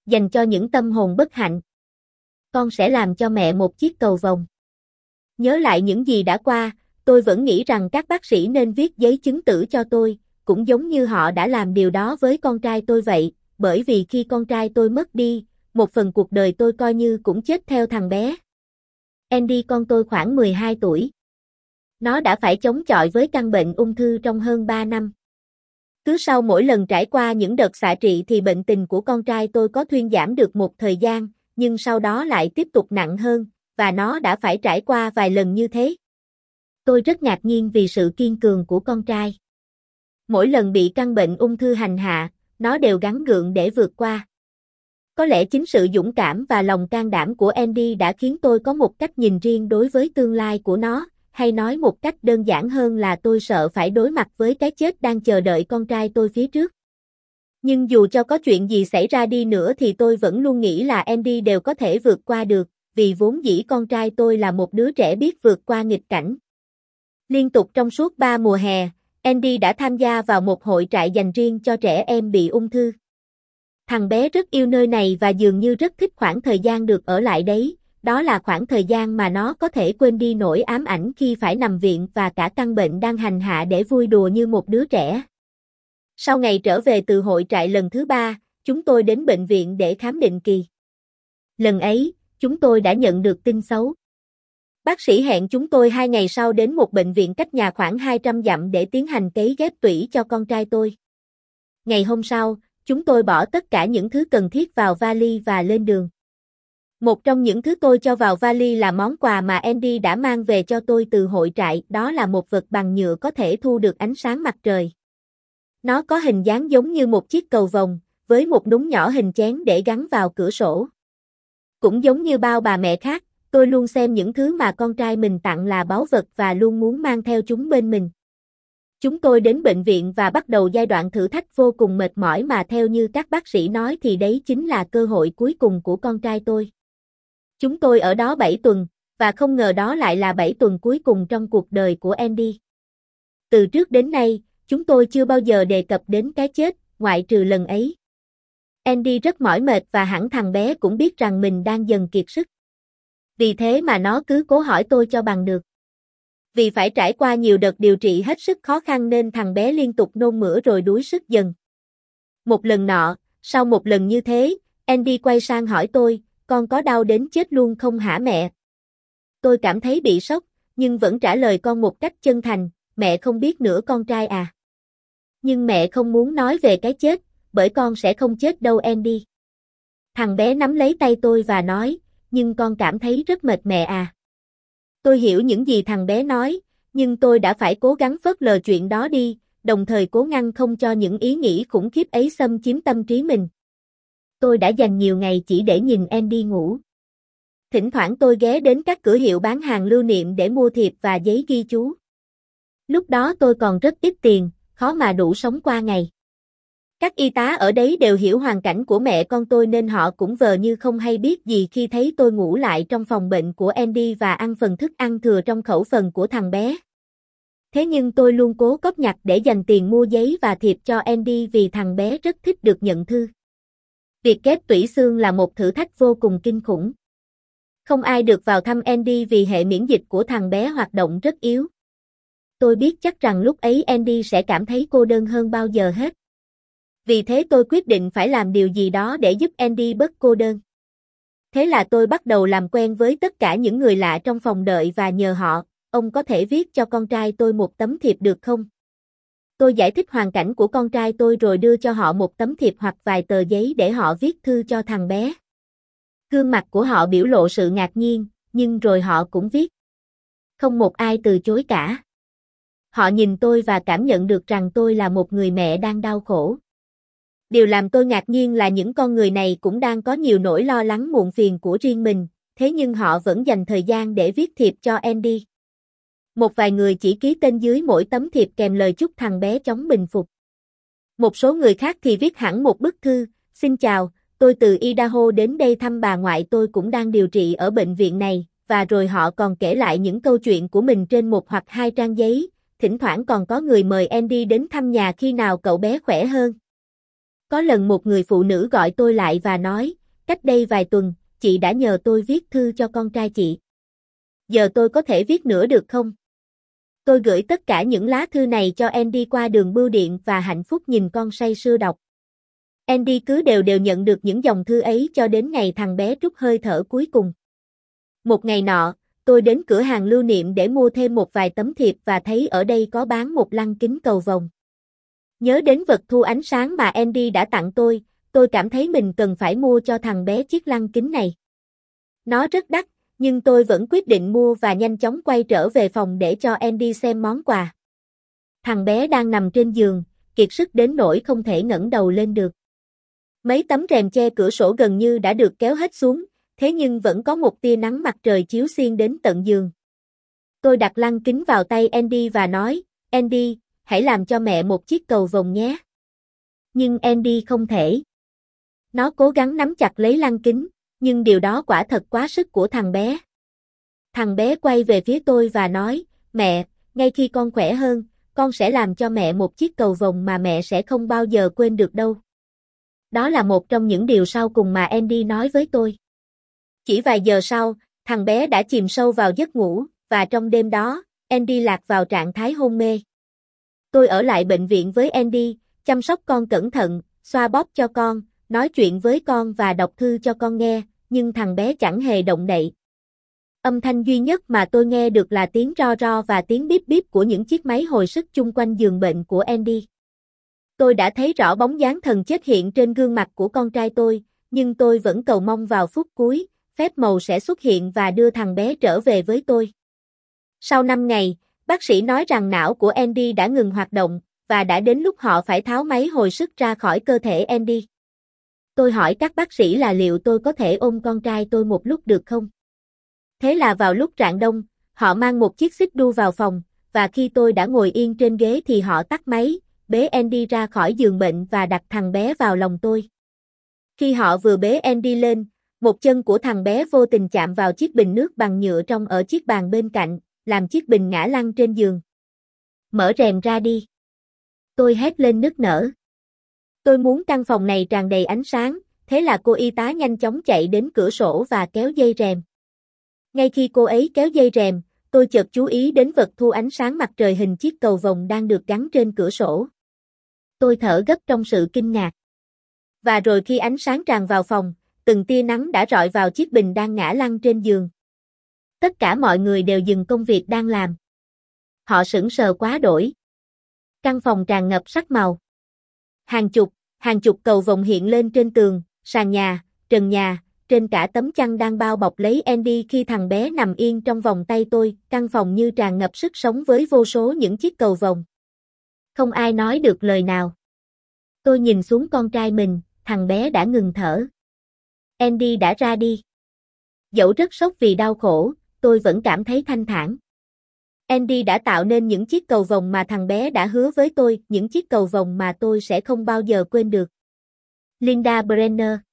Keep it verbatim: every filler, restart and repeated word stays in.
Dành cho những tâm hồn bất hạnh. Con sẽ làm cho mẹ một chiếc cầu vồng. Nhớ lại những gì đã qua, tôi vẫn nghĩ rằng các bác sĩ nên viết giấy chứng tử cho tôi, cũng giống như họ đã làm điều đó với con trai tôi vậy, bởi vì khi con trai tôi mất đi, một phần cuộc đời tôi coi như cũng chết theo thằng bé. Andy con tôi khoảng mười hai tuổi. Nó đã phải chống chọi với căn bệnh ung thư trong hơn ba năm. Cứ sau mỗi lần trải qua những đợt xạ trị thì bệnh tình của con trai tôi có thuyên giảm được một thời gian, nhưng sau đó lại tiếp tục nặng hơn, và nó đã phải trải qua vài lần như thế. Tôi rất ngạc nhiên vì sự kiên cường của con trai. Mỗi lần bị căn bệnh ung thư hành hạ, nó đều gắng gượng để vượt qua. Có lẽ chính sự dũng cảm và lòng can đảm của Andy đã khiến tôi có một cách nhìn riêng đối với tương lai của nó, hay nói một cách đơn giản hơn là tôi sợ phải đối mặt với cái chết đang chờ đợi con trai tôi phía trước. Nhưng dù cho có chuyện gì xảy ra đi nữa thì tôi vẫn luôn nghĩ là Andy đều có thể vượt qua được, vì vốn dĩ con trai tôi là một đứa trẻ biết vượt qua nghịch cảnh. Liên tục trong suốt ba mùa hè, Andy đã tham gia vào một hội trại dành riêng cho trẻ em bị ung thư. Thằng bé rất yêu nơi này và dường như rất thích khoảng thời gian được ở lại đấy, đó là khoảng thời gian mà nó có thể quên đi nỗi ám ảnh khi phải nằm viện và cả căn bệnh đang hành hạ để vui đùa như một đứa trẻ. Sau ngày trở về từ hội trại lần thứ ba, chúng tôi đến bệnh viện để khám định kỳ. Lần ấy, chúng tôi đã nhận được tin xấu. Bác sĩ hẹn chúng tôi hai ngày sau đến một bệnh viện cách nhà khoảng hai trăm dặm để tiến hành cấy ghép tủy cho con trai tôi. Ngày hôm sau, chúng tôi bỏ tất cả những thứ cần thiết vào vali và lên đường. Một trong những thứ tôi cho vào vali là món quà mà Andy đã mang về cho tôi từ hội trại, đó là một vật bằng nhựa có thể thu được ánh sáng mặt trời. Nó có hình dáng giống như một chiếc cầu vồng, với một núm nhỏ hình chén để gắn vào cửa sổ. Cũng giống như bao bà mẹ khác, tôi luôn xem những thứ mà con trai mình tặng là báu vật và luôn muốn mang theo chúng bên mình. Chúng tôi đến bệnh viện và bắt đầu giai đoạn thử thách vô cùng mệt mỏi mà theo như các bác sĩ nói thì đấy chính là cơ hội cuối cùng của con trai tôi. Chúng tôi ở đó bảy tuần, và không ngờ đó lại là bảy tuần cuối cùng trong cuộc đời của Andy. Từ trước đến nay, chúng tôi chưa bao giờ đề cập đến cái chết, ngoại trừ lần ấy. Andy rất mỏi mệt và hẳn thằng bé cũng biết rằng mình đang dần kiệt sức. Vì thế mà nó cứ cố hỏi tôi cho bằng được. Vì phải trải qua nhiều đợt điều trị hết sức khó khăn nên thằng bé liên tục nôn mửa rồi đuối sức dần. Một lần nọ, sau một lần như thế, Andy quay sang hỏi tôi, con có đau đến chết luôn không hả mẹ? Tôi cảm thấy bị sốc, nhưng vẫn trả lời con một cách chân thành, mẹ không biết nữa con trai à. Nhưng mẹ không muốn nói về cái chết, bởi con sẽ không chết đâu Andy. Thằng bé nắm lấy tay tôi và nói, nhưng con cảm thấy rất mệt mẹ à. Tôi hiểu những gì thằng bé nói, nhưng tôi đã phải cố gắng phớt lờ chuyện đó đi, đồng thời cố ngăn không cho những ý nghĩ khủng khiếp ấy xâm chiếm tâm trí mình. Tôi đã dành nhiều ngày chỉ để nhìn Andy ngủ. Thỉnh thoảng tôi ghé đến các cửa hiệu bán hàng lưu niệm để mua thiệp và giấy ghi chú. Lúc đó tôi còn rất ít tiền, khó mà đủ sống qua ngày. Các y tá ở đấy đều hiểu hoàn cảnh của mẹ con tôi nên họ cũng vờ như không hay biết gì khi thấy tôi ngủ lại trong phòng bệnh của Andy và ăn phần thức ăn thừa trong khẩu phần của thằng bé. Thế nhưng tôi luôn cố cóp nhặt để dành tiền mua giấy và thiệp cho Andy vì thằng bé rất thích được nhận thư. Việc ghép tủy xương là một thử thách vô cùng kinh khủng. Không ai được vào thăm Andy vì hệ miễn dịch của thằng bé hoạt động rất yếu. Tôi biết chắc rằng lúc ấy Andy sẽ cảm thấy cô đơn hơn bao giờ hết. Vì thế tôi quyết định phải làm điều gì đó để giúp Andy bớt cô đơn. Thế là tôi bắt đầu làm quen với tất cả những người lạ trong phòng đợi và nhờ họ, ông có thể viết cho con trai tôi một tấm thiệp được không? Tôi giải thích hoàn cảnh của con trai tôi rồi đưa cho họ một tấm thiệp hoặc vài tờ giấy để họ viết thư cho thằng bé. Gương mặt của họ biểu lộ sự ngạc nhiên, nhưng rồi họ cũng viết. Không một ai từ chối cả. Họ nhìn tôi và cảm nhận được rằng tôi là một người mẹ đang đau khổ. Điều làm tôi ngạc nhiên là những con người này cũng đang có nhiều nỗi lo lắng muộn phiền của riêng mình, thế nhưng họ vẫn dành thời gian để viết thiệp cho Andy. Một vài người chỉ ký tên dưới mỗi tấm thiệp kèm lời chúc thằng bé chóng bình phục. Một số người khác thì viết hẳn một bức thư, xin chào, tôi từ Idaho đến đây thăm bà ngoại tôi cũng đang điều trị ở bệnh viện này, và rồi họ còn kể lại những câu chuyện của mình trên một hoặc hai trang giấy, thỉnh thoảng còn có người mời Andy đến thăm nhà khi nào cậu bé khỏe hơn. Có lần một người phụ nữ gọi tôi lại và nói, cách đây vài tuần, chị đã nhờ tôi viết thư cho con trai chị. Giờ tôi có thể viết nữa được không? Tôi gửi tất cả những lá thư này cho Andy qua đường bưu điện và hạnh phúc nhìn con say sưa đọc. Andy cứ đều đều nhận được những dòng thư ấy cho đến ngày thằng bé trút hơi thở cuối cùng. Một ngày nọ, tôi đến cửa hàng lưu niệm để mua thêm một vài tấm thiệp và thấy ở đây có bán một lăng kính cầu vồng. Nhớ đến vật thu ánh sáng mà Andy đã tặng tôi, tôi cảm thấy mình cần phải mua cho thằng bé chiếc lăng kính này. Nó rất đắt, nhưng tôi vẫn quyết định mua và nhanh chóng quay trở về phòng để cho Andy xem món quà. Thằng bé đang nằm trên giường, kiệt sức đến nỗi không thể ngẩng đầu lên được. Mấy tấm rèm che cửa sổ gần như đã được kéo hết xuống, thế nhưng vẫn có một tia nắng mặt trời chiếu xuyên đến tận giường. Tôi đặt lăng kính vào tay Andy và nói, Andy, hãy làm cho mẹ một chiếc cầu vồng nhé. Nhưng Andy không thể. Nó cố gắng nắm chặt lấy lăng kính, nhưng điều đó quả thật quá sức của thằng bé. Thằng bé quay về phía tôi và nói, mẹ, ngay khi con khỏe hơn, con sẽ làm cho mẹ một chiếc cầu vồng mà mẹ sẽ không bao giờ quên được đâu. Đó là một trong những điều sau cùng mà Andy nói với tôi. Chỉ vài giờ sau, thằng bé đã chìm sâu vào giấc ngủ, và trong đêm đó, Andy lạc vào trạng thái hôn mê. Tôi ở lại bệnh viện với Andy, chăm sóc con cẩn thận, xoa bóp cho con, nói chuyện với con và đọc thư cho con nghe, nhưng thằng bé chẳng hề động đậy. Âm thanh duy nhất mà tôi nghe được là tiếng ro ro và tiếng bíp bíp của những chiếc máy hồi sức chung quanh giường bệnh của Andy. Tôi đã thấy rõ bóng dáng thần chết hiện trên gương mặt của con trai tôi, nhưng tôi vẫn cầu mong vào phút cuối, phép màu sẽ xuất hiện và đưa thằng bé trở về với tôi. Sau năm ngày, bác sĩ nói rằng não của Andy đã ngừng hoạt động, và đã đến lúc họ phải tháo máy hồi sức ra khỏi cơ thể Andy. Tôi hỏi các bác sĩ là liệu tôi có thể ôm con trai tôi một lúc được không? Thế là vào lúc rạng đông, họ mang một chiếc xích đu vào phòng, và khi tôi đã ngồi yên trên ghế thì họ tắt máy, bế Andy ra khỏi giường bệnh và đặt thằng bé vào lòng tôi. Khi họ vừa bế Andy lên, một chân của thằng bé vô tình chạm vào chiếc bình nước bằng nhựa trong ở chiếc bàn bên cạnh, làm chiếc bình ngã lăn trên giường. Mở rèm ra đi. Tôi hét lên nức nở. Tôi muốn căn phòng này tràn đầy ánh sáng, thế là cô y tá nhanh chóng chạy đến cửa sổ và kéo dây rèm. Ngay khi cô ấy kéo dây rèm, tôi chợt chú ý đến vật thu ánh sáng mặt trời hình chiếc cầu vồng đang được gắn trên cửa sổ. Tôi thở gấp trong sự kinh ngạc. Và rồi khi ánh sáng tràn vào phòng, từng tia nắng đã rọi vào chiếc bình đang ngã lăn trên giường. Tất cả mọi người đều dừng công việc đang làm. Họ sững sờ quá đổi. Căn phòng tràn ngập sắc màu. Hàng chục, hàng chục cầu vồng hiện lên trên tường, sàn nhà, trần nhà, trên cả tấm chăn đang bao bọc lấy Andy khi thằng bé nằm yên trong vòng tay tôi, căn phòng như tràn ngập sức sống với vô số những chiếc cầu vồng. Không ai nói được lời nào. Tôi nhìn xuống con trai mình, thằng bé đã ngừng thở. Andy đã ra đi. Dẫu rất sốc vì đau khổ, tôi vẫn cảm thấy thanh thản. Andy đã tạo nên những chiếc cầu vồng mà thằng bé đã hứa với tôi, những chiếc cầu vồng mà tôi sẽ không bao giờ quên được. Linda Brenner